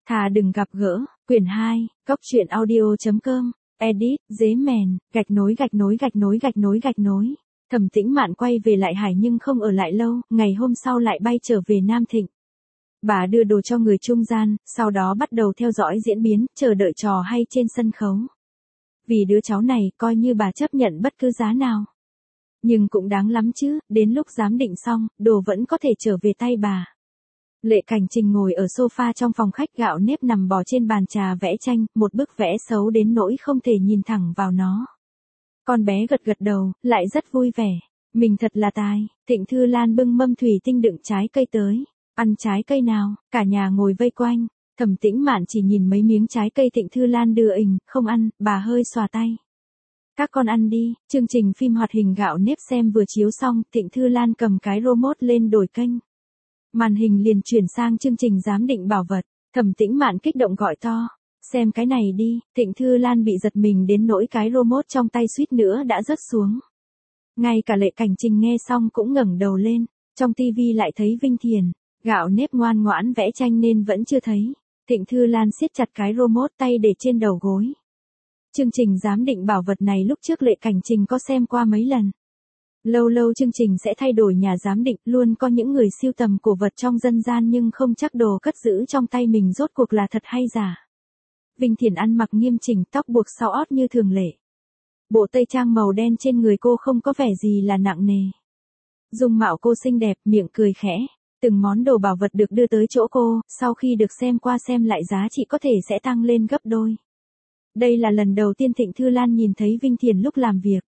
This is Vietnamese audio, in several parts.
Thà đừng gặp gỡ, quyển 2, Cóc truyện audio.com, edit, dế mèn, gạch nối. Thẩm Tĩnh Mạn quay về Lại Hải nhưng không ở lại lâu, ngày hôm sau lại bay trở về Nam Thịnh. Bà đưa đồ cho người trung gian, sau đó bắt đầu theo dõi diễn biến, chờ đợi trò hay trên sân khấu. Vì đứa cháu này, coi như bà chấp nhận bất cứ giá nào. Nhưng cũng đáng lắm chứ, đến lúc giám định xong, đồ vẫn có thể trở về tay bà. Lệ Cảnh Trình ngồi ở sofa trong phòng khách, gạo nếp nằm bò trên bàn trà vẽ tranh, một bức vẽ xấu đến nỗi không thể nhìn thẳng vào nó. Con bé gật gật đầu, lại rất vui vẻ. Mình thật là tài. Thịnh Thư Lan bưng mâm thủy tinh đựng trái cây tới. Ăn trái cây nào? Cả nhà ngồi vây quanh. Thẩm Tĩnh Mạn chỉ nhìn mấy miếng trái cây Thịnh Thư Lan đưa ình, không ăn, bà hơi xòa tay. Các con ăn đi. Chương trình phim hoạt hình gạo nếp xem vừa chiếu xong, Thịnh Thư Lan cầm cái remote lên đổi kênh. Màn hình liền chuyển sang chương trình giám định bảo vật. Thẩm Tĩnh Mạn kích động gọi to. Xem cái này đi. Thịnh Thư Lan bị giật mình đến nỗi cái remote trong tay suýt nữa đã rớt xuống. Ngay cả Lệ Cảnh Trình nghe xong cũng ngẩng đầu lên. Trong tivi lại thấy Vinh Thiền. Gạo nếp ngoan ngoãn vẽ tranh nên vẫn chưa thấy. Thịnh Thư Lan siết chặt cái remote, tay để trên đầu gối. Chương trình giám định bảo vật này lúc trước Lệ Cảnh Trình có xem qua mấy lần. Lâu lâu chương trình sẽ thay đổi nhà giám định, luôn có những người sưu tầm cổ vật trong dân gian nhưng không chắc đồ cất giữ trong tay mình rốt cuộc là thật hay giả. Vinh Thiền ăn mặc nghiêm chỉnh, tóc buộc sau ót như thường lệ. Bộ tây trang màu đen trên người cô không có vẻ gì là nặng nề. Dung mạo cô xinh đẹp, miệng cười khẽ. Từng món đồ bảo vật được đưa tới chỗ cô, sau khi được xem qua xem lại giá trị có thể sẽ tăng lên gấp đôi. Đây là lần đầu tiên Thịnh Thư Lan nhìn thấy Vinh Thiền lúc làm việc.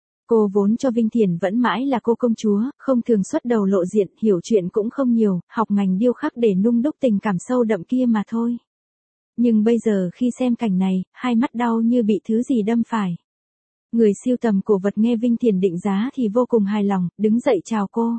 Cô vốn cho Vinh Thiền vẫn mãi là cô công chúa, không thường xuất đầu lộ diện, hiểu chuyện cũng không nhiều, học ngành điêu khắc để nung đúc tình cảm sâu đậm kia mà thôi. Nhưng bây giờ khi xem cảnh này, hai mắt đau như bị thứ gì đâm phải. Người sưu tầm cổ vật nghe Vinh Thiền định giá thì vô cùng hài lòng, đứng dậy chào cô.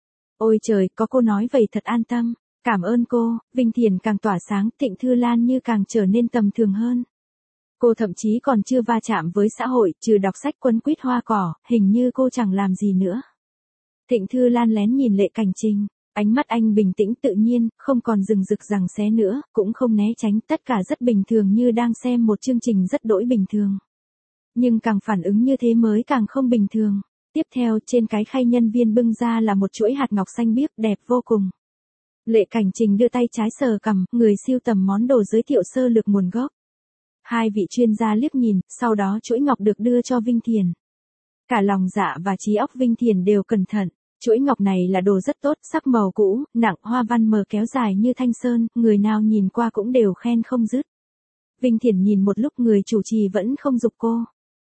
Ôi trời, có cô nói vậy thật an tâm. Cảm ơn cô. Vinh Thiền càng tỏa sáng, Thịnh Thư Lan như càng trở nên tầm thường hơn. Cô thậm chí còn chưa va chạm với xã hội, trừ đọc sách quấn quýt hoa cỏ, hình như cô chẳng làm gì nữa. Thịnh Thư Lan lén nhìn Lệ Cảnh Trình, ánh mắt anh bình tĩnh tự nhiên, không còn rừng rực giằng xé nữa, cũng không né tránh, tất cả rất bình thường như đang xem một chương trình rất đỗi bình thường. Nhưng càng phản ứng như thế mới càng không bình thường. Tiếp theo, trên cái khay nhân viên bưng ra là một chuỗi hạt ngọc xanh biếc đẹp vô cùng. Lệ Cảnh Trình đưa tay trái sờ cằm, người sưu tầm món đồ giới thiệu sơ lược nguồn gốc. Hai vị chuyên gia liếc nhìn, sau đó chuỗi ngọc được đưa cho Vinh Thiền. Cả lòng dạ và trí óc Vinh Thiền đều cẩn thận. Chuỗi ngọc này là đồ rất tốt, sắc màu cũ, nặng, hoa văn mờ kéo dài như thanh sơn, người nào nhìn qua cũng đều khen không dứt. Vinh Thiền nhìn một lúc, người chủ trì vẫn không giục cô.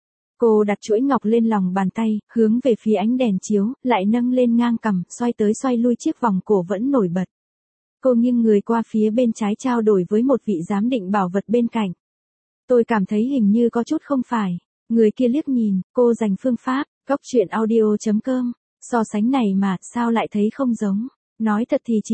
Cô đặt chuỗi ngọc lên lòng bàn tay, hướng về phía ánh đèn chiếu, lại nâng lên ngang cằm, xoay tới xoay lui chiếc vòng cổ vẫn nổi bật. Cô nghiêng người qua phía bên trái trao đổi với một vị giám định bảo vật bên cạnh. Tôi cảm thấy hình như có chút không phải. Người kia liếc nhìn, cô dành phương pháp, Cóc truyện audio.com. So sánh này mà, sao lại thấy không giống. Nói thật thì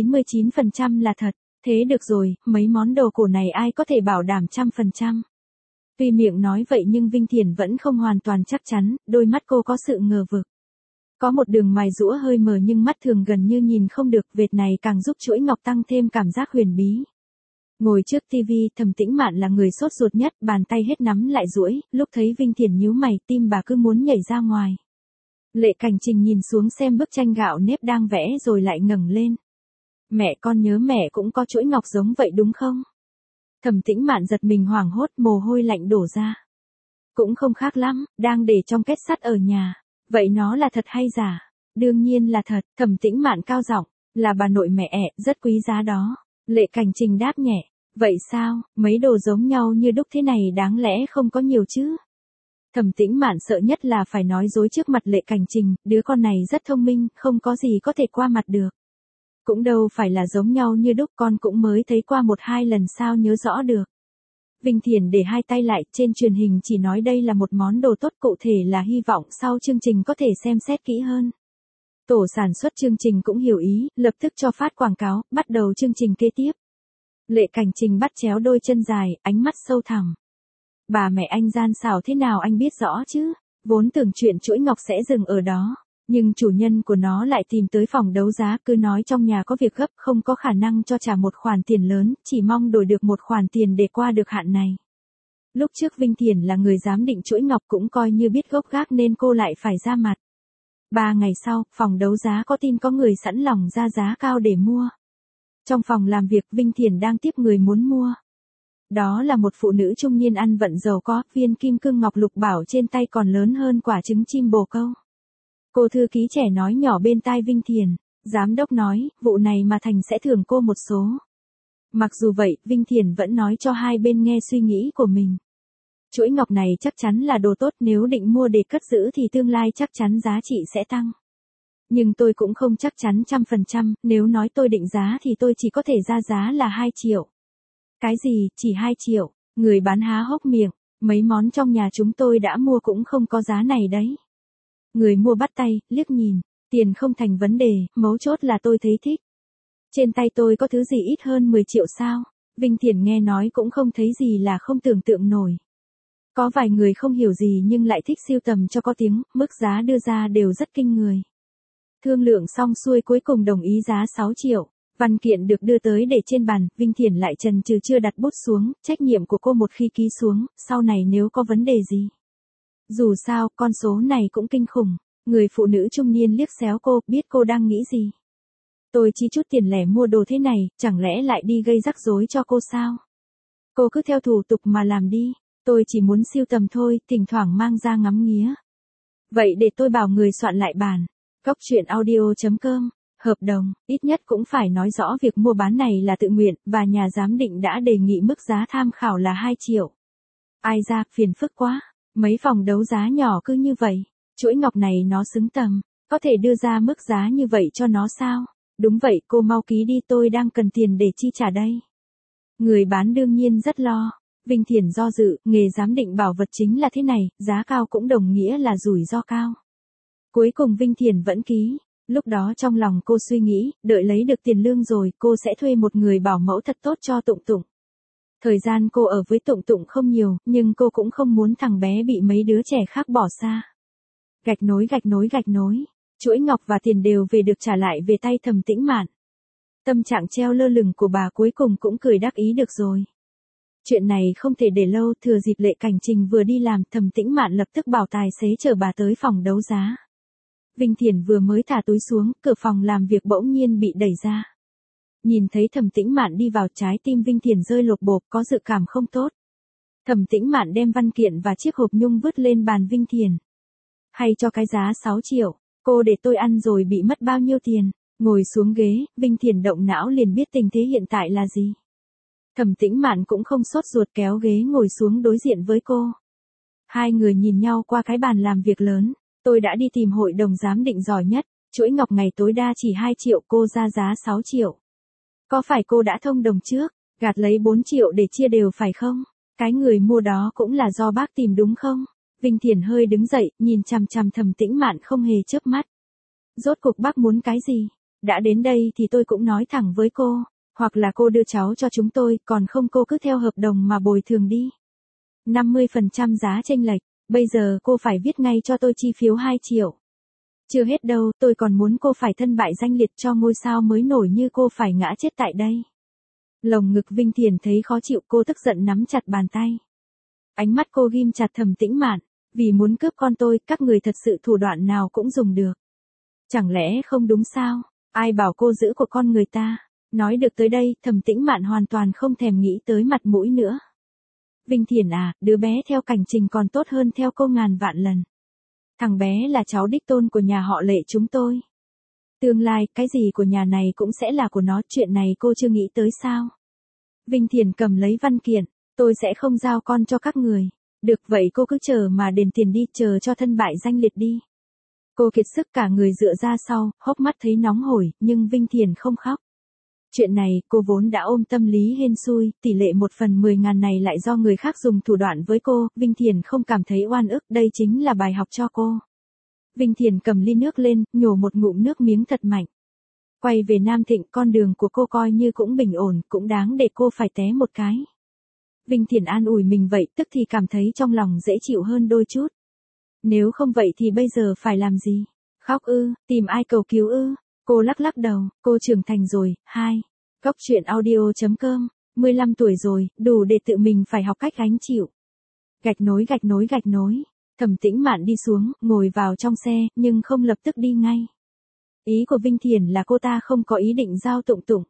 99% là thật. Thế được rồi, mấy món đồ cổ này ai có thể bảo đảm 100%. Tuy miệng nói vậy nhưng Vinh Thiền vẫn không hoàn toàn chắc chắn, đôi mắt cô có sự ngờ vực. Có một đường mày rũa hơi mờ nhưng mắt thường gần như nhìn không được, vệt này càng giúp chuỗi ngọc tăng thêm cảm giác huyền bí. Ngồi trước tivi, Thẩm Tĩnh Mạn là người sốt ruột nhất, bàn tay hết nắm lại duỗi, lúc thấy Vinh Thiền nhíu mày, tim bà cứ muốn nhảy ra ngoài. Lệ Cảnh Trình nhìn xuống xem bức tranh gạo nếp đang vẽ rồi lại ngẩng lên. Mẹ, con nhớ mẹ cũng có chuỗi ngọc giống vậy đúng không? Thẩm Tĩnh Mạn giật mình hoảng hốt, mồ hôi lạnh đổ ra. Cũng không khác lắm, đang để trong két sắt ở nhà. Vậy nó là thật hay giả? Đương nhiên là thật. Thẩm Tĩnh Mạn cao giọng, là bà nội mẹ ẹ, rất quý giá đó. Lệ Cảnh Trình đáp nhẹ, vậy sao, mấy đồ giống nhau như đúc thế này đáng lẽ không có nhiều chứ? Thẩm Tĩnh Mạn sợ nhất là phải nói dối trước mặt Lệ Cảnh Trình, đứa con này rất thông minh, không có gì có thể qua mặt được. Cũng đâu phải là giống nhau như đúc, con cũng mới thấy qua 1-2 lần sao nhớ rõ được. Vinh Thiền để hai tay lại, trên truyền hình chỉ nói đây là một món đồ tốt, cụ thể là hy vọng sau chương trình có thể xem xét kỹ hơn. Tổ sản xuất chương trình cũng hiểu ý, lập tức cho phát quảng cáo, bắt đầu chương trình kế tiếp. Lệ Cảnh Trình bắt chéo đôi chân dài, ánh mắt sâu thẳm. Bà mẹ anh gian xảo thế nào anh biết rõ chứ, vốn tưởng chuyện chuỗi ngọc sẽ dừng ở đó. Nhưng chủ nhân của nó lại tìm tới phòng đấu giá, cứ nói trong nhà có việc gấp, không có khả năng cho trả một khoản tiền lớn, chỉ mong đổi được một khoản tiền để qua được hạn này. Lúc trước Vinh Thiển là người giám định chuỗi ngọc cũng coi như biết gốc gác nên cô lại phải ra mặt. 3 ngày sau, phòng đấu giá có tin có người sẵn lòng ra giá cao để mua. Trong phòng làm việc Vinh Thiển đang tiếp người muốn mua. Đó là một phụ nữ trung niên ăn vận giàu có, viên kim cương ngọc lục bảo trên tay còn lớn hơn quả trứng chim bồ câu. Cô thư ký trẻ nói nhỏ bên tai Vinh Thiển, giám đốc nói, vụ này mà thành sẽ thưởng cô một số. Mặc dù vậy, Vinh Thiển vẫn nói cho hai bên nghe suy nghĩ của mình. Chuỗi ngọc này chắc chắn là đồ tốt, nếu định mua để cất giữ thì tương lai chắc chắn giá trị sẽ tăng. Nhưng tôi cũng không chắc chắn 100%, nếu nói tôi định giá thì tôi chỉ có thể ra giá là 2 triệu. Cái gì, chỉ 2 triệu, người bán há hốc miệng, mấy món trong nhà chúng tôi đã mua cũng không có giá này đấy. Người mua bắt tay, liếc nhìn, tiền không thành vấn đề, mấu chốt là tôi thấy thích. Trên tay tôi có thứ gì ít hơn 10 triệu sao? Vinh Thiển nghe nói cũng không thấy gì là không tưởng tượng nổi. Có vài người không hiểu gì nhưng lại thích sưu tầm cho có tiếng, mức giá đưa ra đều rất kinh người. Thương lượng xong xuôi cuối cùng đồng ý giá 6 triệu. Văn kiện được đưa tới để trên bàn, Vinh Thiển lại chần chừ chưa đặt bút xuống, trách nhiệm của cô một khi ký xuống, sau này nếu có vấn đề gì. Dù sao, con số này cũng kinh khủng. Người phụ nữ trung niên liếc xéo cô, biết cô đang nghĩ gì. Tôi chỉ chút tiền lẻ mua đồ thế này, chẳng lẽ lại đi gây rắc rối cho cô sao? Cô cứ theo thủ tục mà làm đi, tôi chỉ muốn sưu tầm thôi, thỉnh thoảng mang ra ngắm nghía. Vậy để tôi bảo người soạn lại bản. Góc truyện audio.com. Hợp đồng, ít nhất cũng phải nói rõ việc mua bán này là tự nguyện, và nhà giám định đã đề nghị mức giá tham khảo là 2 triệu. Ai ra, phiền phức quá. Mấy phòng đấu giá nhỏ cứ như vậy. Chuỗi ngọc này nó xứng tầm. Có thể đưa ra mức giá như vậy cho nó sao? Đúng vậy, cô mau ký đi, tôi đang cần tiền để chi trả đây. Người bán đương nhiên rất lo. Vinh Thiển do dự, nghề giám định bảo vật chính là thế này, giá cao cũng đồng nghĩa là rủi ro cao. Cuối cùng Vinh Thiển vẫn ký. Lúc đó trong lòng cô suy nghĩ, đợi lấy được tiền lương rồi, cô sẽ thuê một người bảo mẫu thật tốt cho Tụng Tụng. Thời gian cô ở với Tụng Tụng không nhiều, nhưng cô cũng không muốn thằng bé bị mấy đứa trẻ khác bỏ xa. Gạch nối gạch nối gạch nối, chuỗi ngọc và tiền đều về được trả lại về tay Thẩm Tĩnh Mạn. Tâm trạng treo lơ lửng của bà cuối cùng cũng cười đắc ý được rồi. Chuyện này không thể để lâu, thừa dịp Lệ Cảnh Trình vừa đi làm, Thẩm Tĩnh Mạn lập tức bảo tài xế chở bà tới phòng đấu giá. Vinh Thiển vừa mới thả túi xuống, cửa phòng làm việc bỗng nhiên bị đẩy ra. Nhìn thấy Thẩm Tĩnh Mạn đi vào, trái tim Vinh Thiển rơi lột bột, có dự cảm không tốt. Thẩm Tĩnh Mạn đem văn kiện và chiếc hộp nhung vứt lên bàn Vinh Thiển. Hay cho cái giá 6 triệu, cô để tôi ăn rồi bị mất bao nhiêu tiền. Ngồi xuống ghế, Vinh Thiển động não liền biết tình thế hiện tại là gì. Thẩm Tĩnh Mạn cũng không sốt ruột kéo ghế ngồi xuống đối diện với cô. Hai người nhìn nhau qua cái bàn làm việc lớn. Tôi đã đi tìm hội đồng giám định giỏi nhất, chuỗi ngọc ngày tối đa chỉ 2 triệu, cô ra giá 6 triệu. Có phải cô đã thông đồng trước, gạt lấy 4 triệu để chia đều phải không? Cái người mua đó cũng là do bác tìm đúng không? Vinh Thiển hơi đứng dậy, nhìn chằm chằm Thẩm Tĩnh Mạn không hề chớp mắt. Rốt cuộc bác muốn cái gì? Đã đến đây thì tôi cũng nói thẳng với cô, hoặc là cô đưa cháu cho chúng tôi, còn không cô cứ theo hợp đồng mà bồi thường đi. 50% giá chênh lệch. Bây giờ cô phải viết ngay cho tôi chi phiếu 2 triệu. Chưa hết đâu, tôi còn muốn cô phải thân bại danh liệt cho ngôi sao mới nổi như cô phải ngã chết tại đây. Lồng ngực Vinh Thiển thấy khó chịu, cô tức giận nắm chặt bàn tay. Ánh mắt cô ghim chặt Thẩm Tĩnh Mạn, vì muốn cướp con tôi, các người thật sự thủ đoạn nào cũng dùng được. Chẳng lẽ không đúng sao? Ai bảo cô giữ của con người ta? Nói được tới đây, Thẩm Tĩnh Mạn hoàn toàn không thèm nghĩ tới mặt mũi nữa. Vinh Thiển à, đứa bé theo Cảnh Trình còn tốt hơn theo cô ngàn vạn lần. Thằng bé là cháu đích tôn của nhà họ Lệ chúng tôi. Tương lai, cái gì của nhà này cũng sẽ là của nó, chuyện này cô chưa nghĩ tới sao? Vinh Thiển cầm lấy văn kiện, tôi sẽ không giao con cho các người. Được vậy cô cứ chờ mà đền tiền đi, chờ cho thân bại danh liệt đi. Cô kiệt sức cả người dựa ra sau, hốc mắt thấy nóng hổi, nhưng Vinh Thiển không khóc. Chuyện này, cô vốn đã ôm tâm lý hên xui, tỷ lệ 1/10.000 này lại do người khác dùng thủ đoạn với cô, Vinh Thiển không cảm thấy oan ức, đây chính là bài học cho cô. Vinh Thiển cầm ly nước lên, nhổ một ngụm nước miếng thật mạnh. Quay về Nam Thịnh, con đường của cô coi như cũng bình ổn, cũng đáng để cô phải té một cái. Vinh Thiển an ủi mình vậy, tức thì cảm thấy trong lòng dễ chịu hơn đôi chút. Nếu không vậy thì bây giờ phải làm gì? Khóc ư, tìm ai cầu cứu ư? Cô lắc lắc đầu, cô trưởng thành rồi. 2. Cốc truyện audio.com, 15 tuổi rồi, đủ để tự mình phải học cách gánh chịu. Gạch nối gạch nối gạch nối. Thẩm Tĩnh Mạn đi xuống, ngồi vào trong xe, nhưng không lập tức đi ngay. Ý của Vinh Thiển là cô ta không có ý định giao Tụng Tụng.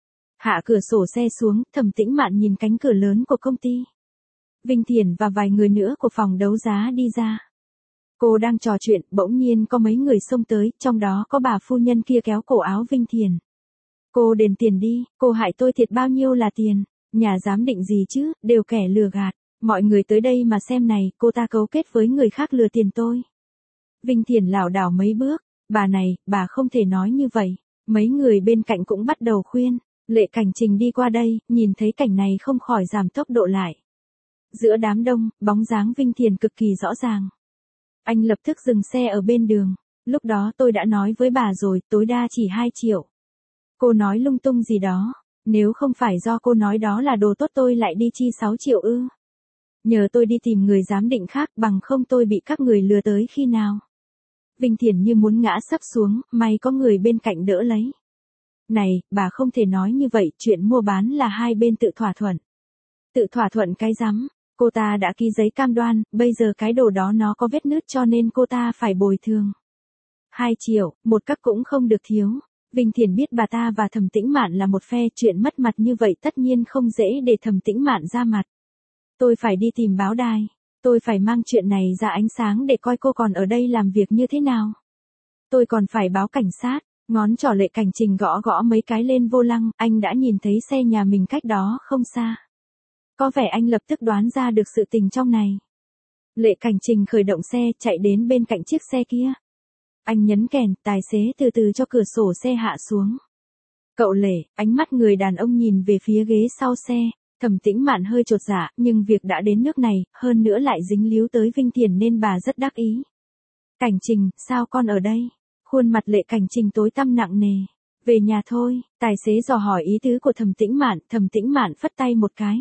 Hạ cửa sổ xe xuống, Thẩm Tĩnh Mạn nhìn cánh cửa lớn của công ty. Vinh Thiển và vài người nữa của phòng đấu giá đi ra. Cô đang trò chuyện, bỗng nhiên có mấy người xông tới, trong đó có bà phu nhân kia kéo cổ áo Vinh Thiển. Cô đền tiền đi, cô hại tôi thiệt bao nhiêu là tiền, nhà giám định gì chứ, đều kẻ lừa gạt. Mọi người tới đây mà xem này, cô ta cấu kết với người khác lừa tiền tôi. Vinh Thiển lảo đảo mấy bước, bà này, bà không thể nói như vậy. Mấy người bên cạnh cũng bắt đầu khuyên. Lệ Cảnh Trình đi qua đây, nhìn thấy cảnh này không khỏi giảm tốc độ lại. Giữa đám đông, bóng dáng Vinh Thiển cực kỳ rõ ràng. Anh lập tức dừng xe ở bên đường. Lúc đó tôi đã nói với bà rồi, tối đa chỉ 2 triệu. Cô nói lung tung gì đó. Nếu không phải do cô nói đó là đồ tốt tôi lại đi chi 6 triệu ư. Nhờ tôi đi tìm người giám định khác, bằng không tôi bị các người lừa tới khi nào. Vinh Thiển như muốn ngã sấp xuống, may có người bên cạnh đỡ lấy. Này, bà không thể nói như vậy, chuyện mua bán là hai bên tự thỏa thuận. Tự thỏa thuận cái rắm, cô ta đã ký giấy cam đoan, bây giờ cái đồ đó nó có vết nứt cho nên cô ta phải bồi thường. 2 triệu, một cấp cũng không được thiếu. Vinh Thiển biết bà ta và Thẩm Tĩnh Mạn là một phe, chuyện mất mặt như vậy tất nhiên không dễ để Thẩm Tĩnh Mạn ra mặt. Tôi phải đi tìm báo đài. Tôi phải mang chuyện này ra ánh sáng để coi cô còn ở đây làm việc như thế nào. Tôi còn phải báo cảnh sát. Ngón trỏ Lệ Cảnh Trình gõ gõ mấy cái lên vô lăng, anh đã nhìn thấy xe nhà mình cách đó không xa. Có vẻ anh lập tức đoán ra được sự tình trong này. Lệ Cảnh Trình khởi động xe, chạy đến bên cạnh chiếc xe kia. Anh nhấn kèn, tài xế từ từ cho cửa sổ xe hạ xuống. Cậu Lệ, ánh mắt người đàn ông nhìn về phía ghế sau xe. Thẩm Tĩnh Mạn hơi chột dạ, nhưng việc đã đến nước này, hơn nữa lại dính líu tới Vinh Thiển nên bà rất đắc ý. Cảnh Trình, sao con ở đây? Khuôn mặt Lệ Cảnh Trình tối tăm nặng nề. Về nhà thôi, tài xế dò hỏi ý tứ của Thẩm Tĩnh Mạn phất tay một cái.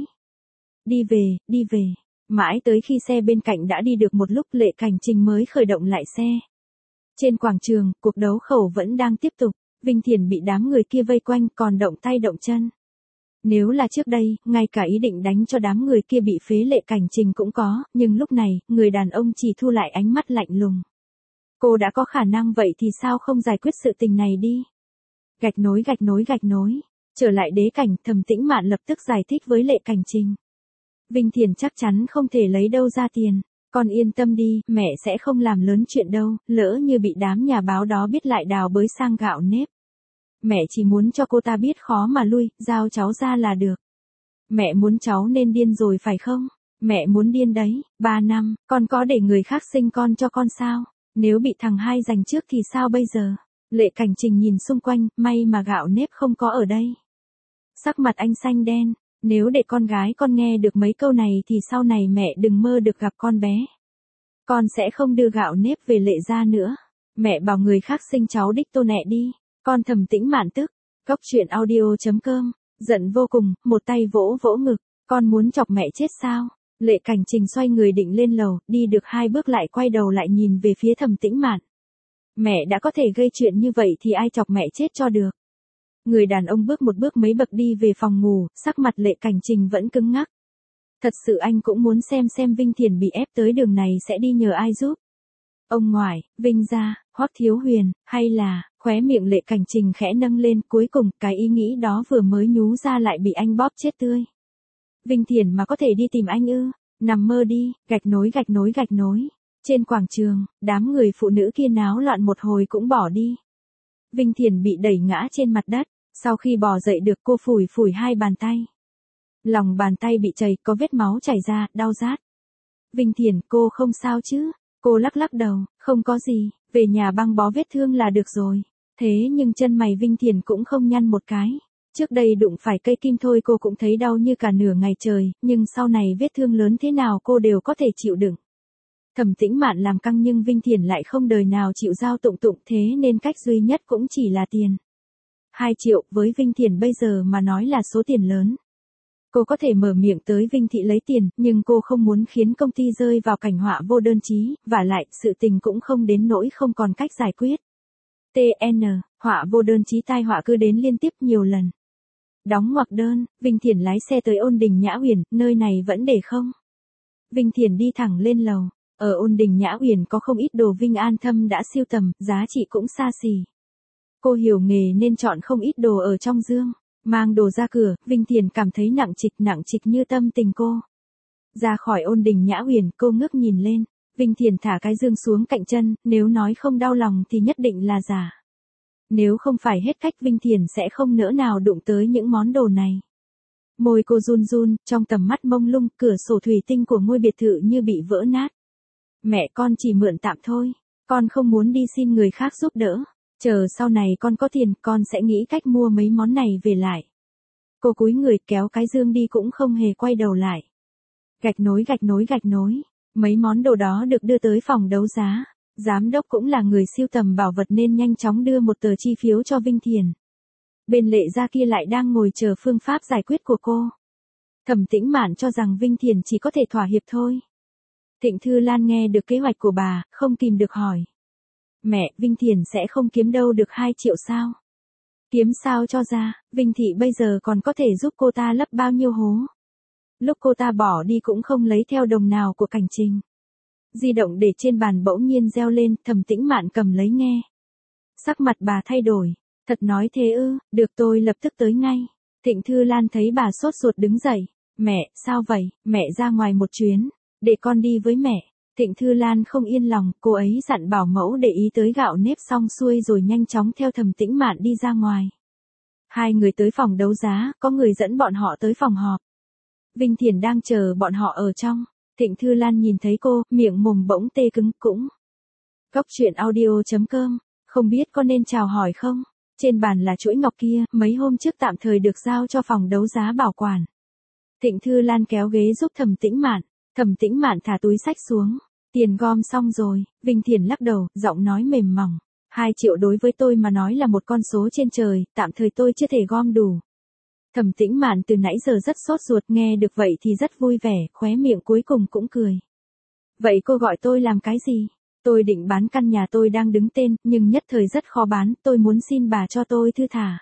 Đi về. Mãi tới khi xe bên cạnh đã đi được một lúc Lệ Cảnh Trình mới khởi động lại xe. Trên quảng trường, cuộc đấu khẩu vẫn đang tiếp tục. Vinh Thiển bị đám người kia vây quanh còn động tay động chân. Nếu là trước đây, ngay cả ý định đánh cho đám người kia bị phế Lệ Cảnh Trình cũng có, nhưng lúc này, người đàn ông chỉ thu lại ánh mắt lạnh lùng. Cô đã có khả năng vậy thì sao không giải quyết sự tình này đi? Gạch nối. Trở lại đế cảnh, Thẩm Tĩnh Mạn lập tức giải thích với Lệ Cảnh Trình. Vinh Thiển chắc chắn không thể lấy đâu ra tiền. Con yên tâm đi, mẹ sẽ không làm lớn chuyện đâu, lỡ như bị đám nhà báo đó biết lại đào bới sang gạo nếp. Mẹ chỉ muốn cho cô ta biết khó mà lui, giao cháu ra là được. Mẹ muốn cháu nên điên rồi phải không? Mẹ muốn điên đấy, 3 năm, con có để người khác sinh con cho con sao? Nếu bị thằng hai giành trước thì sao bây giờ? Lệ Cảnh Trình nhìn xung quanh, may mà gạo nếp không có ở đây. Sắc mặt anh xanh đen, nếu để con gái con nghe được mấy câu này thì sau này mẹ đừng mơ được gặp con bé. Con sẽ không đưa gạo nếp về Lệ gia nữa. Mẹ bảo người khác sinh cháu đích Tô Nẹ đi. Con Thẩm Tĩnh Mạn tức. Cốc truyện audio.com, giận vô cùng, một tay vỗ vỗ ngực. Con muốn chọc mẹ chết sao? Lệ Cảnh Trình xoay người định lên lầu, đi được 2 bước lại quay đầu lại nhìn về phía Thẩm Tĩnh Mạn. Mẹ đã có thể gây chuyện như vậy thì ai chọc mẹ chết cho được. Người đàn ông bước một bước mấy bậc đi về phòng ngủ, sắc mặt Lệ Cảnh Trình vẫn cứng ngắc. Thật sự anh cũng muốn xem Vinh Thiển bị ép tới đường này sẽ đi nhờ ai giúp. Ông ngoại, Vinh gia, Hoắc Thiếu Huyền, hay là, khóe miệng Lệ Cảnh Trình khẽ nâng lên, cuối cùng cái ý nghĩ đó vừa mới nhú ra lại bị anh bóp chết tươi. Vinh Thiển mà có thể đi tìm anh ư? Nằm mơ đi, gạch nối. Trên quảng trường, đám người phụ nữ kia náo loạn một hồi cũng bỏ đi. Vinh Thiển bị đẩy ngã trên mặt đất, sau khi bò dậy được cô phủi 2 bàn tay. Lòng bàn tay bị chảy, có vết máu chảy ra, đau rát. Vinh Thiển, cô không sao chứ? Cô lắc đầu, không có gì, về nhà băng bó vết thương là được rồi. Thế nhưng chân mày Vinh Thiển cũng không nhăn một cái. Trước đây đụng phải cây kim thôi cô cũng thấy đau như cả nửa ngày trời, nhưng sau này vết thương lớn thế nào cô đều có thể chịu đựng. Thẩm Tĩnh Mạn làm căng nhưng Vinh Thiển lại không đời nào chịu giao Tụng Tụng, thế nên cách duy nhất cũng chỉ là tiền. 2 triệu với Vinh Thiển bây giờ mà nói là số tiền lớn. Cô có thể mở miệng tới Vinh Thị lấy tiền, nhưng cô không muốn khiến công ty rơi vào cảnh họa vô đơn chí, vả lại sự tình cũng không đến nỗi không còn cách giải quyết. TN, họa vô đơn chí tai họa cứ đến liên tiếp nhiều lần. Đóng ngoặc đơn, Vinh Thiển lái xe tới Ôn Đình Nhã Uyển, nơi này vẫn để không? Vinh Thiển đi thẳng lên lầu, ở Ôn Đình Nhã Uyển có không ít đồ Vinh An Thâm đã siêu tầm, giá trị cũng xa xỉ. Cô hiểu nghề nên chọn không ít đồ ở trong dương, mang đồ ra cửa, Vinh Thiển cảm thấy nặng trịch như tâm tình cô. Ra khỏi Ôn Đình Nhã Uyển, cô ngước nhìn lên, Vinh Thiển thả cái dương xuống cạnh chân, nếu nói không đau lòng thì nhất định là giả. Nếu không phải hết cách Vinh Thiển sẽ không nỡ nào đụng tới những món đồ này. Môi cô run run, trong tầm mắt mông lung, cửa sổ thủy tinh của ngôi biệt thự như bị vỡ nát. Mẹ con chỉ mượn tạm thôi, con không muốn đi xin người khác giúp đỡ. Chờ sau này con có tiền, con sẽ nghĩ cách mua mấy món này về lại. Cô cúi người kéo cái dương đi cũng không hề quay đầu lại. Gạch nối. Mấy món đồ đó được đưa tới phòng đấu giá. Giám đốc cũng là người sưu tầm bảo vật nên nhanh chóng đưa một tờ chi phiếu cho Vinh Thiển. Bên Lệ Gia kia lại đang ngồi chờ phương pháp giải quyết của cô. Thẩm Tĩnh Mạn cho rằng Vinh Thiển chỉ có thể thỏa hiệp thôi. Thịnh Thư Lan nghe được kế hoạch của bà, không kìm được hỏi. Mẹ, Vinh Thiển sẽ không kiếm đâu được 2 triệu sao? Kiếm sao cho ra, Vinh Thị bây giờ còn có thể giúp cô ta lấp bao nhiêu hố. Lúc cô ta bỏ đi cũng không lấy theo đồng nào của Cảnh Trình. Di động để trên bàn bỗng nhiên reo lên, Thẩm Tĩnh Mạn cầm lấy nghe. Sắc mặt bà thay đổi. Thật nói thế ư, được tôi lập tức tới ngay. Thịnh Thư Lan thấy bà sốt ruột đứng dậy. Mẹ, sao vậy, mẹ ra ngoài một chuyến. Để con đi với mẹ. Thịnh Thư Lan không yên lòng, cô ấy dặn bảo mẫu để ý tới gạo nếp xong xuôi rồi nhanh chóng theo Thẩm Tĩnh Mạn đi ra ngoài. Hai người tới phòng đấu giá, có người dẫn bọn họ tới phòng họp. Vinh Thiển đang chờ bọn họ ở trong. Thịnh Thư Lan nhìn thấy cô, miệng mồm bỗng tê cứng cũng. Góc truyện audio.com, không biết có nên chào hỏi không? Trên bàn là chuỗi ngọc kia, mấy hôm trước tạm thời được giao cho phòng đấu giá bảo quản. Thịnh Thư Lan kéo ghế giúp Thẩm Tĩnh Mạn. Thẩm Tĩnh Mạn thả túi xách xuống. Tiền gom xong rồi, Vinh Thiển lắc đầu, giọng nói mềm mỏng. 2 triệu đối với tôi mà nói là một con số trên trời, tạm thời tôi chưa thể gom đủ. Thẩm Tĩnh Mạn từ nãy giờ rất sốt ruột, nghe được vậy thì rất vui vẻ, khóe miệng cuối cùng cũng cười. Vậy cô gọi tôi làm cái gì? Tôi định bán căn nhà tôi đang đứng tên, nhưng nhất thời rất khó bán, tôi muốn xin bà cho tôi thư thả.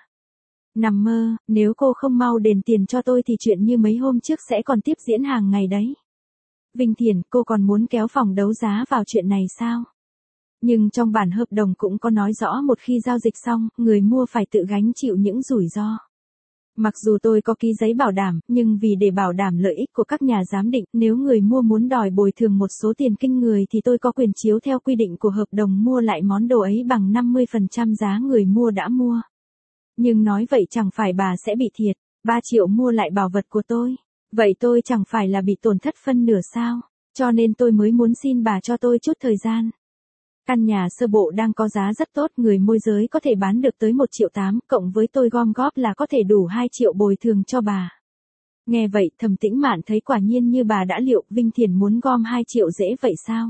Nằm mơ, nếu cô không mau đền tiền cho tôi thì chuyện như mấy hôm trước sẽ còn tiếp diễn hàng ngày đấy. Vinh Thiển, cô còn muốn kéo phòng đấu giá vào chuyện này sao? Nhưng trong bản hợp đồng cũng có nói rõ một khi giao dịch xong, người mua phải tự gánh chịu những rủi ro. Mặc dù tôi có ký giấy bảo đảm, nhưng vì để bảo đảm lợi ích của các nhà giám định, nếu người mua muốn đòi bồi thường một số tiền kinh người thì tôi có quyền chiếu theo quy định của hợp đồng mua lại món đồ ấy bằng 50% giá người mua đã mua. Nhưng nói vậy chẳng phải bà sẽ bị thiệt, 3 triệu mua lại bảo vật của tôi. Vậy tôi chẳng phải là bị tổn thất phân nửa sao? Cho nên tôi mới muốn xin bà cho tôi chút thời gian. Căn nhà sơ bộ đang có giá rất tốt, người môi giới có thể bán được tới 1,8 triệu, cộng với tôi gom góp là có thể đủ 2 triệu bồi thường cho bà. Nghe vậy, Thẩm Tĩnh Mạn thấy quả nhiên như bà đã liệu, Vinh Thiển muốn gom 2 triệu dễ vậy sao?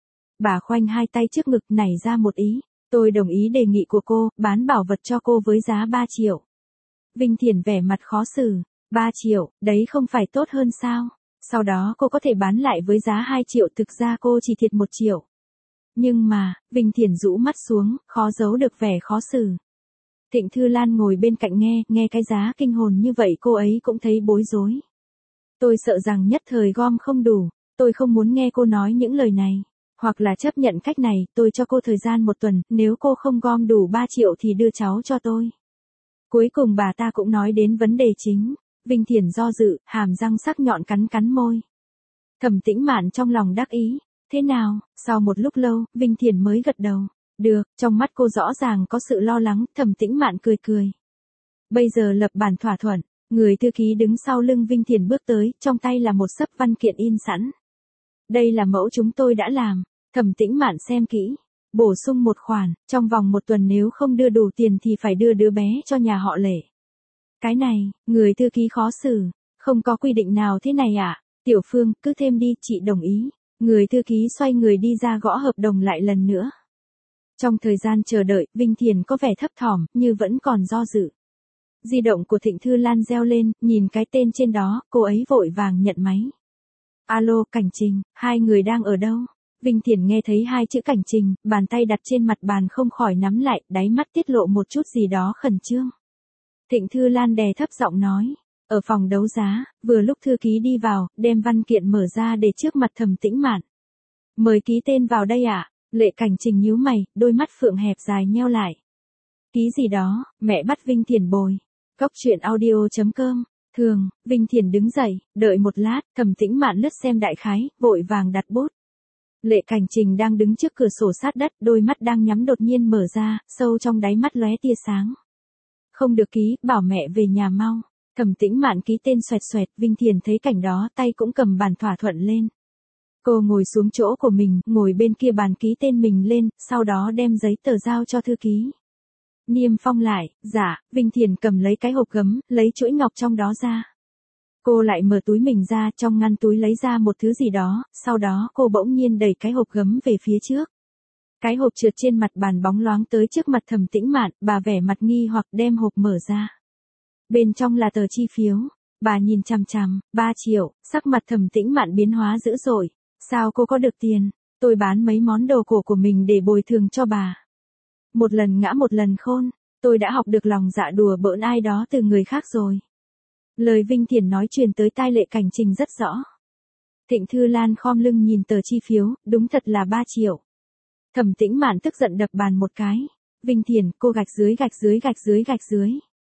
Bà khoanh hai tay trước ngực nảy ra một ý, tôi đồng ý đề nghị của cô, bán bảo vật cho cô với giá 3 triệu. Vinh Thiển vẻ mặt khó xử, 3 triệu, đấy không phải tốt hơn sao? Sau đó cô có thể bán lại với giá 2 triệu, thực ra cô chỉ thiệt 1 triệu. Nhưng mà, Vinh Thiển rũ mắt xuống, khó giấu được vẻ khó xử. Thịnh Thư Lan ngồi bên cạnh nghe cái giá kinh hồn như vậy cô ấy cũng thấy bối rối. Tôi sợ rằng nhất thời gom không đủ, tôi không muốn nghe cô nói những lời này. Hoặc là chấp nhận cách này, tôi cho cô thời gian 1 tuần, nếu cô không gom đủ 3 triệu thì đưa cháu cho tôi. Cuối cùng bà ta cũng nói đến vấn đề chính. Vinh Thiển do dự, hàm răng sắc nhọn cắn môi. Thẩm Tĩnh Mạn trong lòng đắc ý. Thế nào? Sau một lúc lâu, Vinh Thiển mới gật đầu. Được, trong mắt cô rõ ràng có sự lo lắng, Thẩm Tĩnh Mạn cười. Bây giờ lập bản thỏa thuận, người thư ký đứng sau lưng Vinh Thiển bước tới, trong tay là một xấp văn kiện in sẵn. Đây là mẫu chúng tôi đã làm. Thẩm Tĩnh Mạn xem kỹ. Bổ sung một khoản, trong vòng 1 tuần nếu không đưa đủ tiền thì phải đưa đứa bé cho nhà họ Lệ. Cái này, người thư ký khó xử. Không có quy định nào thế này à? Tiểu Phương, cứ thêm đi, chị đồng ý. Người thư ký xoay người đi ra gõ hợp đồng lại lần nữa. Trong thời gian chờ đợi, Vinh Thiển có vẻ thấp thỏm, như vẫn còn do dự. Di động của Thịnh Thư Lan reo lên, nhìn cái tên trên đó, cô ấy vội vàng nhận máy. Alo, Cảnh Trình, hai người đang ở đâu? Vinh Thiền nghe thấy hai chữ Cảnh Trình, bàn tay đặt trên mặt bàn không khỏi nắm lại, đáy mắt tiết lộ một chút gì đó khẩn trương. Thịnh Thư Lan đè thấp giọng nói. Ở phòng đấu giá, vừa lúc thư ký đi vào, đem văn kiện mở ra để trước mặt Thẩm Tĩnh Mạn. Mời ký tên vào đây ạ. Lệ Cảnh Trình nhíu mày, đôi mắt phượng hẹp dài nheo lại. Ký gì đó, mẹ bắt Vinh Thiền bồi. Cốc truyện audio.com. Thường, Vinh Thiền đứng dậy, đợi một lát, Thẩm Tĩnh Mạn lướt xem đại khái, vội vàng đặt bút. Lệ Cảnh Trình đang đứng trước cửa sổ sát đất, đôi mắt đang nhắm đột nhiên mở ra, sâu trong đáy mắt lóe tia sáng. Không được ký, bảo mẹ về nhà mau. Thẩm Tĩnh Mạn ký tên xoẹt xoẹt, Vinh Thiền thấy cảnh đó, tay cũng cầm bàn thỏa thuận lên. Cô ngồi xuống chỗ của mình, ngồi bên kia bàn ký tên mình lên, sau đó đem giấy tờ giao cho thư ký. Niêm phong lại, dạ, Vinh Thiền cầm lấy cái hộp gấm, lấy chuỗi ngọc trong đó ra. Cô lại mở túi mình ra, trong ngăn túi lấy ra một thứ gì đó, sau đó cô bỗng nhiên đẩy cái hộp gấm về phía trước. Cái hộp trượt trên mặt bàn bóng loáng tới trước mặt Thẩm Tĩnh Mạn, bà vẻ mặt nghi hoặc đem hộp mở ra. Bên trong là tờ chi phiếu, bà nhìn chằm chằm, 3 triệu, sắc mặt Thẩm Tĩnh Mạn biến hóa dữ dội. Sao cô có được tiền? Tôi bán mấy món đồ cổ của mình để bồi thường cho bà. Một lần ngã một lần khôn, tôi đã học được lòng dạ đùa bỡn ai đó từ người khác rồi. Lời Vinh Thiền nói truyền tới tai Lệ Cảnh Trình rất rõ. Thịnh Thư Lan khom lưng nhìn tờ chi phiếu, đúng thật là 3 triệu. Thẩm Tĩnh Mạn tức giận đập bàn một cái. Vinh Thiền, cô gạch dưới gạch dưới gạch dưới gạch dưới.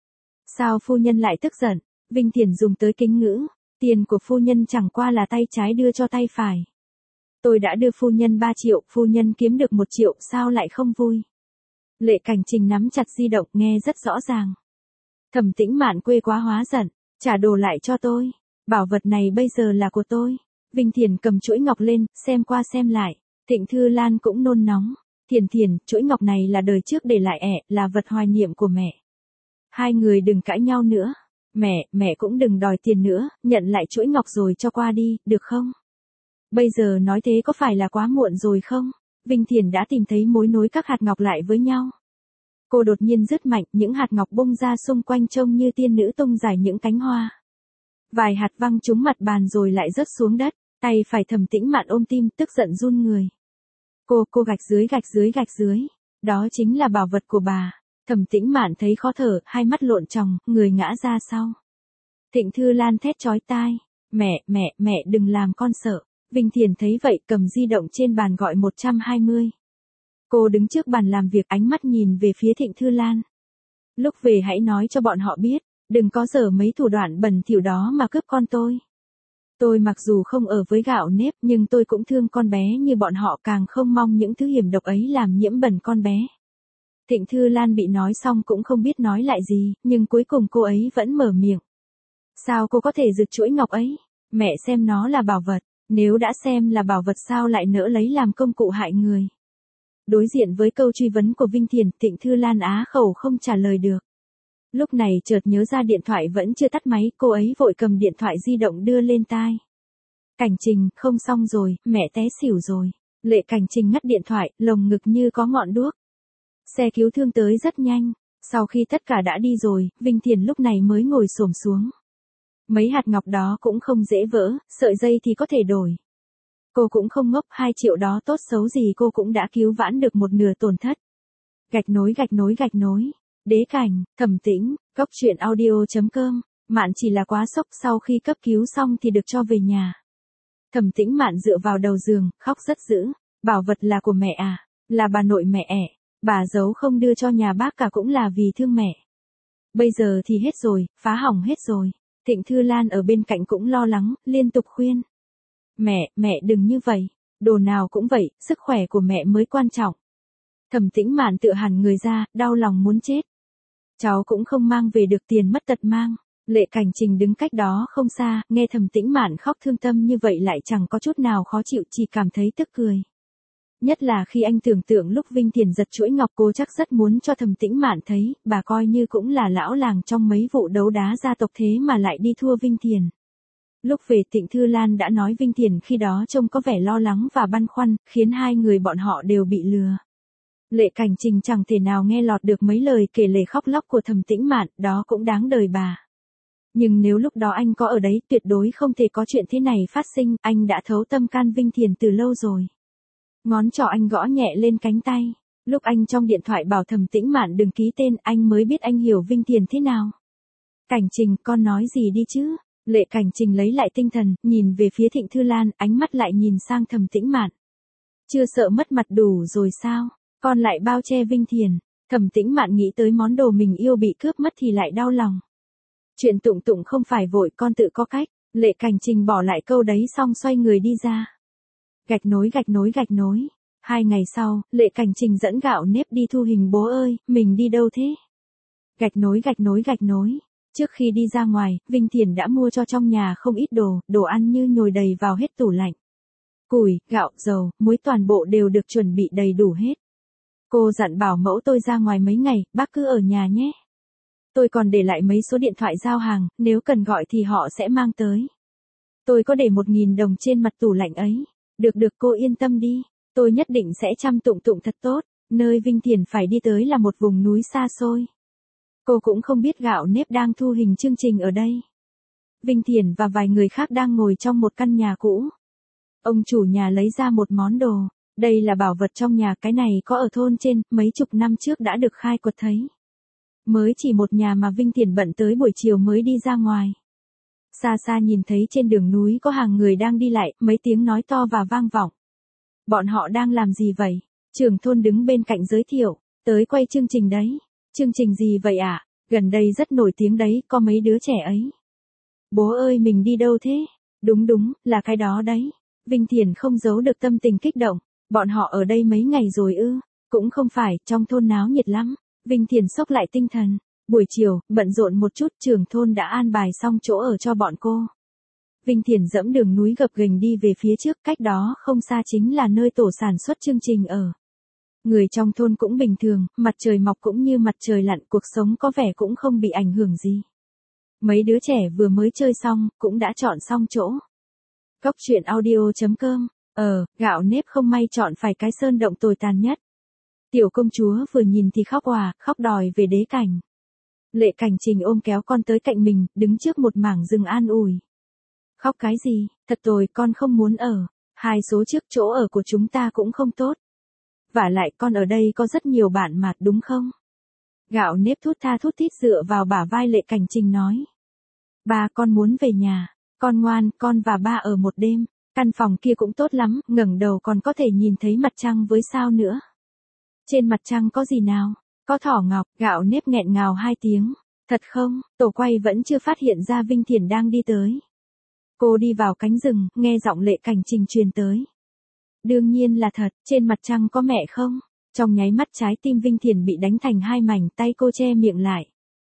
Sao phu nhân lại tức giận? Vinh Thiền dùng tới kính ngữ. Tiền của phu nhân chẳng qua là tay trái đưa cho tay phải. Tôi đã đưa phu nhân 3 triệu, phu nhân kiếm được 1 triệu, sao lại không vui? Lệ Cảnh Trình nắm chặt di động, nghe rất rõ ràng. Thẩm Tĩnh Mạn quê quá hóa giận, trả đồ lại cho tôi. Bảo vật này bây giờ là của tôi. Vinh Thiền cầm chuỗi ngọc lên, xem qua xem lại. Thịnh Thư Lan cũng nôn nóng. Thiền Thiền, chuỗi ngọc này là đời trước để lại là vật hoài niệm của mẹ. Hai người đừng cãi nhau nữa. Mẹ cũng đừng đòi tiền nữa, nhận lại chuỗi ngọc rồi cho qua đi, được không? Bây giờ nói thế có phải là quá muộn rồi không? Vinh Thiền đã tìm thấy mối nối các hạt ngọc lại với nhau. Cô đột nhiên rứt mạnh, những hạt ngọc bung ra xung quanh trông như tiên nữ tung dài những cánh hoa. Vài hạt văng trúng mặt bàn rồi lại rớt xuống đất, tay phải Thẩm Tĩnh Mạn ôm tim, tức giận run người. Cô gạch dưới gạch dưới gạch dưới. Đó chính là bảo vật của bà. Thẩm Tĩnh Mạn thấy khó thở, hai mắt lộn tròng, người ngã ra sau. Thịnh Thư Lan thét chói tai. Mẹ đừng làm con sợ. Vinh Thiền thấy vậy cầm di động trên bàn gọi 120. Cô đứng trước bàn làm việc, ánh mắt nhìn về phía Thịnh Thư Lan. Lúc về hãy nói cho bọn họ biết, đừng có giở mấy thủ đoạn bẩn thỉu đó mà cướp con tôi. Tôi mặc dù không ở với gạo nếp nhưng tôi cũng thương con bé như bọn họ, càng không mong những thứ hiểm độc ấy làm nhiễm bẩn con bé. Thịnh Thư Lan bị nói xong cũng không biết nói lại gì, nhưng cuối cùng cô ấy vẫn mở miệng. Sao cô có thể giật chuỗi ngọc ấy? Mẹ xem nó là bảo vật, nếu đã xem là bảo vật sao lại nỡ lấy làm công cụ hại người? Đối diện với câu truy vấn của Vinh Thiền, Thịnh Thư Lan á khẩu không trả lời được. Lúc này chợt nhớ ra điện thoại vẫn chưa tắt máy, cô ấy vội cầm điện thoại di động đưa lên tai. Cảnh Trình, không xong rồi, mẹ té xỉu rồi. Lệ Cảnh Trình ngắt điện thoại, lồng ngực như có ngọn đuốc. Xe cứu thương tới rất nhanh. Sau khi tất cả đã đi rồi, Vinh Thiền lúc này mới ngồi xổm xuống. Mấy hạt ngọc đó cũng không dễ vỡ, sợi dây thì có thể đổi. Cô cũng không ngốc, 2 triệu đó tốt xấu gì cô cũng đã cứu vãn được một nửa tổn thất. Gạch nối gạch nối gạch nối. Đế Cảnh, Thẩm Tĩnh, Cốc truyện audio.com. Mạn chỉ là quá sốc, sau khi cấp cứu xong thì được cho về nhà. Thẩm Tĩnh Mạn dựa vào đầu giường, khóc rất dữ. Bảo vật là của mẹ à? Là bà nội mẹ ẻ. Bà giấu không đưa cho nhà bác cả cũng là vì thương mẹ. Bây giờ thì hết rồi, phá hỏng hết rồi. Thịnh Thư Lan ở bên cạnh cũng lo lắng, liên tục khuyên. Mẹ đừng như vậy. Đồ nào cũng vậy, sức khỏe của mẹ mới quan trọng. Thẩm Tĩnh Mạn tựa hẳn người ra, đau lòng muốn chết. Cháu cũng không mang về được tiền mất tật mang. Lệ Cảnh Trình đứng cách đó không xa, nghe Thẩm Tĩnh Mạn khóc thương tâm như vậy lại chẳng có chút nào khó chịu, chỉ cảm thấy tức cười. Nhất là khi anh tưởng tượng lúc Vinh Thiền giật chuỗi ngọc, cô chắc rất muốn cho Thẩm Tĩnh Mạn thấy, bà coi như cũng là lão làng trong mấy vụ đấu đá gia tộc thế mà lại đi thua Vinh Thiền. Lúc về Thịnh Thư Lan đã nói Vinh Thiền khi đó trông có vẻ lo lắng và băn khoăn, khiến hai người bọn họ đều bị lừa. Lệ Cảnh Trình chẳng thể nào nghe lọt được mấy lời kể lể khóc lóc của Thẩm Tĩnh Mạn, đó cũng đáng đời bà. Nhưng nếu lúc đó anh có ở đấy, tuyệt đối không thể có chuyện thế này phát sinh, anh đã thấu tâm can Vinh Thiền từ lâu rồi. Ngón trỏ anh gõ nhẹ lên cánh tay. Lúc anh trong điện thoại bảo Thẩm Tĩnh Mạn đừng ký tên, anh mới biết anh hiểu Vinh Thiền thế nào. Cảnh Trình, con nói gì đi chứ? Lệ Cảnh Trình lấy lại tinh thần, nhìn về phía Thịnh Thư Lan, ánh mắt lại nhìn sang Thẩm Tĩnh Mạn. Chưa sợ mất mặt đủ rồi sao? Con lại bao che Vinh Thiền. Thẩm Tĩnh Mạn nghĩ tới món đồ mình yêu bị cướp mất thì lại đau lòng. Chuyện Tụng Tụng không phải vội, con tự có cách. Lệ Cảnh Trình bỏ lại câu đấy xong xoay người đi ra. Gạch nối gạch nối gạch nối. 2 ngày sau, Lệ Cảnh Trình dẫn Gạo Nếp đi thu hình. Bố ơi, mình đi đâu thế? Gạch nối gạch nối gạch nối. Trước khi đi ra ngoài, Vinh Thiền đã mua cho trong nhà không ít đồ ăn như nhồi đầy vào hết tủ lạnh. Củi, gạo, dầu, muối toàn bộ đều được chuẩn bị đầy đủ hết. Cô dặn bảo mẫu tôi ra ngoài mấy ngày, bác cứ ở nhà nhé. Tôi còn để lại mấy số điện thoại giao hàng, nếu cần gọi thì họ sẽ mang tới. Tôi có để 1.000 đồng trên mặt tủ lạnh ấy. Được cô yên tâm đi, tôi nhất định sẽ chăm Tụng Tụng thật tốt. Nơi Vinh Thiền phải đi tới là một vùng núi xa xôi. Cô cũng không biết Gạo Nếp đang thu hình chương trình ở đây. Vinh Thiền và vài người khác đang ngồi trong một căn nhà cũ. Ông chủ nhà lấy ra một món đồ. Đây là bảo vật trong nhà, cái này có ở thôn trên, mấy chục năm trước đã được khai quật thấy. Mới chỉ một nhà mà Vinh Thiền bận tới buổi chiều mới đi ra ngoài. Xa xa nhìn thấy trên đường núi có hàng người đang đi lại, mấy tiếng nói to và vang vọng. Bọn họ đang làm gì vậy? Trưởng thôn đứng bên cạnh giới thiệu, tới quay chương trình đấy. Chương trình gì vậy ạ? Gần đây rất nổi tiếng đấy, có mấy đứa trẻ ấy. Bố ơi, mình đi đâu thế? Đúng, là cái đó đấy. Vinh Thiền không giấu được tâm tình kích động. Bọn họ ở đây mấy ngày rồi ư? Cũng không phải, trong thôn náo nhiệt lắm. Vinh Thiền xốc lại tinh thần. Buổi chiều, bận rộn một chút, trưởng thôn đã an bài xong chỗ ở cho bọn cô. Vinh Thiền dẫm đường núi gập ghềnh đi về phía trước, cách đó không xa chính là nơi tổ sản xuất chương trình ở. Người trong thôn cũng bình thường, mặt trời mọc cũng như mặt trời lặn, cuộc sống có vẻ cũng không bị ảnh hưởng gì. Mấy đứa trẻ vừa mới chơi xong, cũng đã chọn xong chỗ. Cóc truyện audio.com. Gạo Nếp không may chọn phải cái sơn động tồi tàn nhất. Tiểu công chúa vừa nhìn thì khóc òa, khóc đòi về đế cảnh. Lệ Cảnh Trình ôm kéo con tới cạnh mình, đứng trước một mảng rừng an ủi. Khóc cái gì, thật tồi, con không muốn ở. 2 số trước chỗ ở của chúng ta cũng không tốt. Vả lại con ở đây có rất nhiều bạn mà, đúng không? Gạo Nếp thút tha thút thít dựa vào bả vai Lệ Cảnh Trình nói. Ba, con muốn về nhà. Con ngoan, con và ba ở một đêm. Căn phòng kia cũng tốt lắm, ngẩng đầu còn có thể nhìn thấy mặt trăng với sao nữa. Trên mặt trăng có gì nào? Có thỏ ngọc. Gạo Nếp nghẹn ngào 2 tiếng. Thật không? Tổ quay vẫn chưa phát hiện ra Vinh Thiền đang đi tới. Cô đi vào cánh rừng, nghe giọng Lệ Cảnh Trình truyền tới. Đương nhiên là thật, trên mặt trăng có mẹ không? Trong nháy mắt trái tim Vinh Thiền bị đánh thành 2 mảnh, tay cô che miệng lại.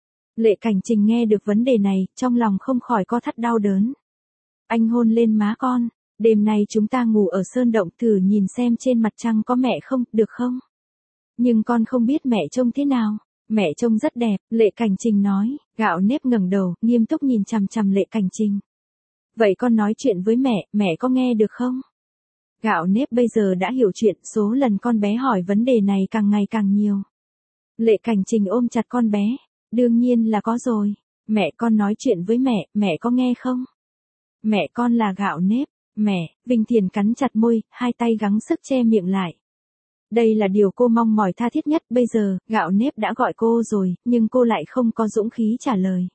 Lệ Cảnh Trình nghe được vấn đề này, trong lòng không khỏi co thắt đau đớn. Anh hôn lên má con, đêm nay chúng ta ngủ ở sơn động, thử nhìn xem trên mặt trăng có mẹ không, được không? Nhưng con không biết mẹ trông thế nào. Mẹ trông rất đẹp, Lệ Cảnh Trình nói. Gạo Nếp ngẩng đầu, nghiêm túc nhìn chằm chằm Lệ Cảnh Trình. Vậy con nói chuyện với mẹ có nghe được không? Gạo Nếp bây giờ đã hiểu chuyện, số lần con bé hỏi vấn đề này càng ngày càng nhiều. Lệ Cảnh Trình ôm chặt con bé. Đương nhiên là có rồi. Mẹ con nói chuyện với mẹ có nghe không? Mẹ con là Gạo Nếp. Mẹ, Vinh Thiền cắn chặt môi, 2 tay gắng sức che miệng lại. Đây là điều cô mong mỏi tha thiết nhất, bây giờ, Gạo Nếp đã gọi cô rồi, nhưng cô lại không có dũng khí trả lời.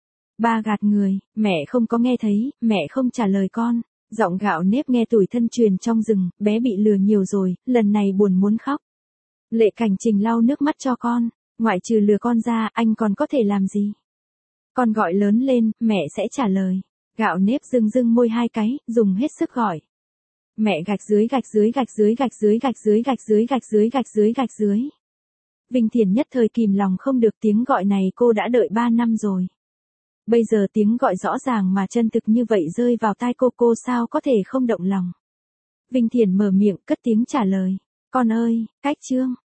Ba gạt người, mẹ không có nghe thấy, mẹ không trả lời con. Giọng Gạo Nếp nghe tủi thân truyền trong rừng, bé bị lừa nhiều rồi, lần này buồn muốn khóc. Lệ Cảnh Trình lau nước mắt cho con, ngoại trừ lừa con ra, anh còn có thể làm gì? Con gọi lớn lên, mẹ sẽ trả lời. Gạo Nếp dưng môi 2 cái, dùng hết sức gọi. Mẹ gạch dưới gạch dưới gạch dưới gạch dưới gạch dưới gạch dưới gạch dưới gạch dưới gạch dưới. Vinh Thiền nhất thời kìm lòng không được, tiếng gọi này cô đã đợi 3 năm rồi. Bây giờ tiếng gọi rõ ràng mà chân thực như vậy rơi vào tai cô sao có thể không động lòng. Vinh Thiền mở miệng cất tiếng trả lời. Con ơi, cách chương.